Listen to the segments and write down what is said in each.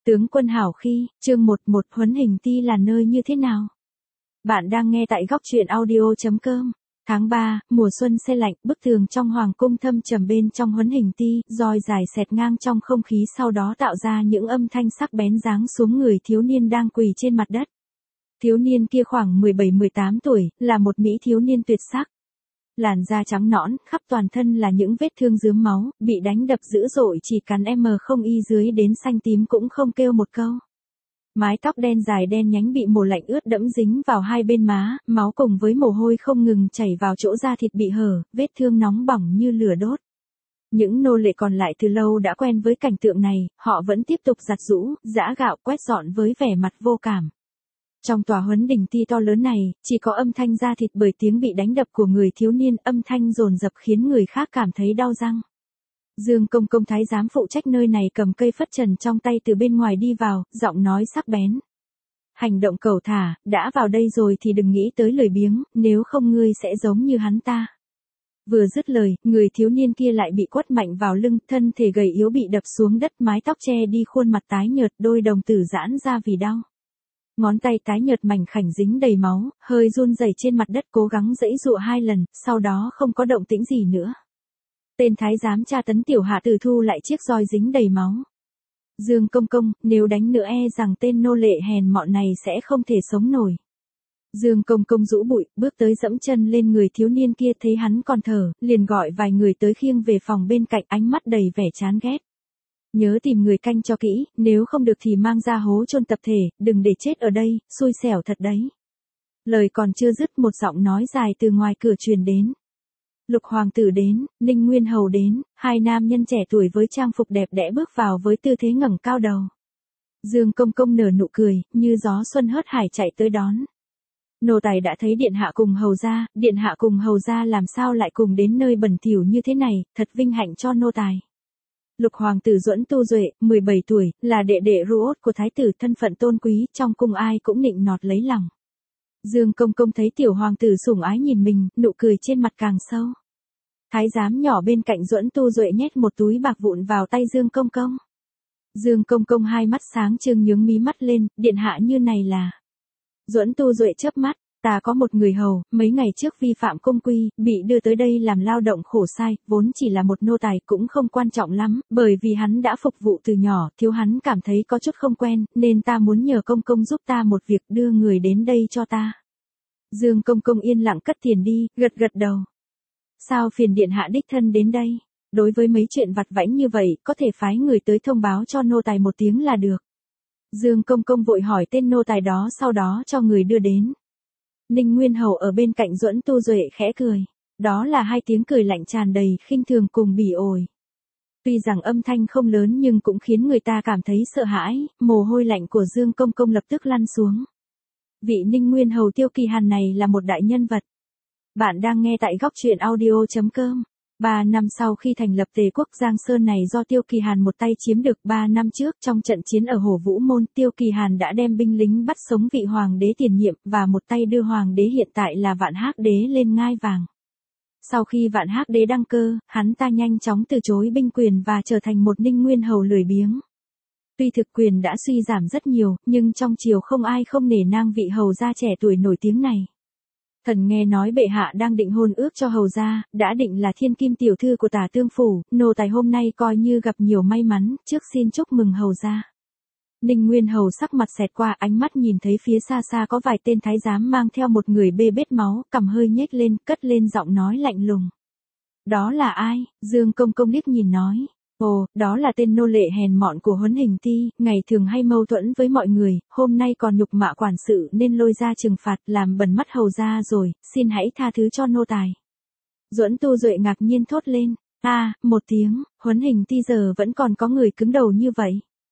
Tướng quân hảo khi, chương 11 Huấn Hình Ti là nơi như thế nào? Bạn đang nghe tại góc truyện audio.com. Tháng 3, mùa xuân se lạnh, bức tường trong hoàng cung thâm trầm bên trong Huấn Hình Ti, roi dài xẹt ngang trong không khí sau đó tạo ra những âm thanh sắc bén giáng xuống người thiếu niên đang quỳ trên mặt đất. Thiếu niên kia khoảng 17-18 tuổi, là một mỹ thiếu niên tuyệt sắc. Làn da trắng nõn, khắp toàn thân là những vết thương rướm máu, bị đánh đập dữ dội chỉ cắn không y dưới đến xanh tím cũng không kêu một câu. Mái tóc đen dài đen nhánh bị mồ lạnh ướt đẫm dính vào hai bên má, máu cùng với mồ hôi không ngừng chảy vào chỗ da thịt bị hở, vết thương nóng bỏng như lửa đốt. Những nô lệ còn lại từ lâu đã quen với cảnh tượng này, họ vẫn tiếp tục giặt giũ, giã gạo quét dọn với vẻ mặt vô cảm. Trong tòa Huấn Đình Ti to lớn này, chỉ có âm thanh da thịt bởi tiếng bị đánh đập của người thiếu niên, âm thanh dồn dập khiến người khác cảm thấy đau răng. Dương Công Công thái giám phụ trách nơi này cầm cây phất trần trong tay từ bên ngoài đi vào, giọng nói sắc bén. Hành động cẩu thả, đã vào đây rồi thì đừng nghĩ tới lười biếng, nếu không ngươi sẽ giống như hắn ta. Vừa dứt lời, người thiếu niên kia lại bị quất mạnh vào lưng, thân thể gầy yếu bị đập xuống đất, mái tóc che đi khuôn mặt tái nhợt, đôi đồng tử giãn ra vì đau. Ngón tay tái nhợt mảnh khảnh dính đầy máu, hơi run rẩy trên mặt đất cố gắng giãy giụa 2 lần, sau đó không có động tĩnh gì nữa. Tên thái giám tra tấn tiểu hạ tử thu lại chiếc roi dính đầy máu. Dương Công Công, nếu đánh nữa rằng tên nô lệ hèn mọn này sẽ không thể sống nổi. Dương Công Công rũ bụi, bước tới dẫm chân lên người thiếu niên kia, thấy hắn còn thở, liền gọi vài người tới khiêng về phòng bên cạnh, ánh mắt đầy vẻ chán ghét. Nhớ tìm người canh cho kỹ, nếu không được thì mang ra hố chôn tập thể, đừng để chết ở đây, xui xẻo thật đấy. Lời còn chưa dứt, một giọng nói dài từ ngoài cửa truyền đến. Lục hoàng tử đến, Ninh Nguyên hầu đến, hai nam nhân trẻ tuổi với trang phục đẹp đẽ bước vào với tư thế ngẩng cao đầu. Dương Công Công nở nụ cười, như gió xuân hớt hải chạy tới đón. Nô tài đã thấy điện hạ cùng hầu gia làm sao lại cùng đến nơi bẩn thỉu như thế này, thật vinh hạnh cho nô tài. Lục hoàng tử Duẫn Tu Duệ, 17 tuổi, là đệ đệ ruột của thái tử, thân phận tôn quý, trong cung ai cũng nịnh nọt lấy lòng. Dương Công Công thấy tiểu hoàng tử sủng ái nhìn mình, nụ cười trên mặt càng sâu. Thái giám nhỏ bên cạnh Duẫn Tu Duệ nhét một túi bạc vụn vào tay Dương Công Công. Dương Công Công hai mắt sáng trưng nhướng mí mắt lên, điện hạ như này là. Duẫn Tu Duệ chớp mắt, ta có một người hầu, mấy ngày trước vi phạm cung quy, bị đưa tới đây làm lao động khổ sai, vốn chỉ là một nô tài cũng không quan trọng lắm, bởi vì hắn đã phục vụ từ nhỏ, thiếu hắn cảm thấy có chút không quen, nên ta muốn nhờ Công Công giúp ta một việc, đưa người đến đây cho ta. Dương Công Công yên lặng cất tiền đi, gật gật đầu. Sao phiền điện hạ đích thân đến đây? Đối với mấy chuyện vặt vãnh như vậy, có thể phái người tới thông báo cho nô tài một tiếng là được. Dương Công Công vội hỏi tên nô tài đó, sau đó cho người đưa đến. Ninh Nguyên hầu ở bên cạnh Duẫn Tu Duệ khẽ cười. Đó là hai tiếng cười lạnh tràn đầy khinh thường cùng bỉ ổi. Tuy rằng âm thanh không lớn nhưng cũng khiến người ta cảm thấy sợ hãi, mồ hôi lạnh của Dương Công Công lập tức lăn xuống. Vị Ninh Nguyên hầu Tiêu Kỳ Hàn này là một đại nhân vật. Bạn đang nghe tại góc truyện audio.com. 3 năm sau khi thành lập Tề quốc, Giang Sơn này do Tiêu Kỳ Hàn một tay chiếm được. 3 năm trước trong trận chiến ở Hồ Vũ Môn, Tiêu Kỳ Hàn đã đem binh lính bắt sống vị hoàng đế tiền nhiệm và một tay đưa hoàng đế hiện tại là Vạn Hác Đế lên ngai vàng. Sau khi Vạn Hác Đế đăng cơ, hắn ta nhanh chóng từ chối binh quyền và trở thành một Ninh Nguyên hầu lười biếng. Tuy thực quyền đã suy giảm rất nhiều, nhưng trong triều không ai không nể nang vị hầu gia trẻ tuổi nổi tiếng này. Thần nghe nói bệ hạ đang định hôn ước cho hầu gia, đã định là thiên kim tiểu thư của Tả Tương phủ, nô tài hôm nay coi như gặp nhiều may mắn, trước xin chúc mừng hầu gia. Ninh Nguyên hầu sắc mặt xẹt qua, ánh mắt nhìn thấy phía xa xa có vài tên thái giám mang theo một người bê bết máu, cằm hơi nhếch lên, cất lên giọng nói lạnh lùng. Đó là ai? Dương Công Công liếc nhìn nói. Ồ, đó là tên nô lệ hèn mọn của Huấn Hình Ti, ngày thường hay mâu thuẫn với mọi người, hôm nay còn nhục mạ quản sự nên lôi ra trừng phạt, làm bẩn mắt hầu gia rồi, xin hãy tha thứ cho nô tài. Duẫn Tu Duệ ngạc nhiên thốt lên. Một tiếng, Huấn Hình Ti giờ vẫn còn có người cứng đầu như vậy.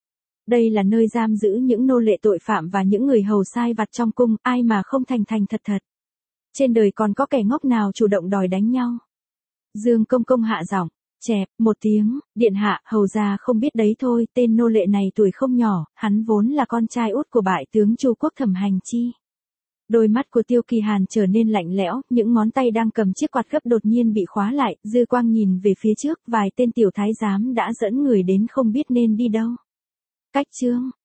Đây là nơi giam giữ những nô lệ tội phạm và những người hầu sai vặt trong cung, ai mà không thành thành thật thật. Trên đời còn có kẻ ngốc nào chủ động đòi đánh nhau. Dương Công Công hạ giọng. Chẹp, một tiếng, điện hạ, hầu gia không biết đấy thôi, tên nô lệ này tuổi không nhỏ, hắn vốn là con trai út của bại tướng Chu Quốc Thẩm Hành Chi. Đôi mắt của Tiêu Kỳ Hàn trở nên lạnh lẽo, những ngón tay đang cầm chiếc quạt gấp đột nhiên bị khóa lại, dư quang nhìn về phía trước, vài tên tiểu thái giám đã dẫn người đến không biết nên đi đâu. Cách chương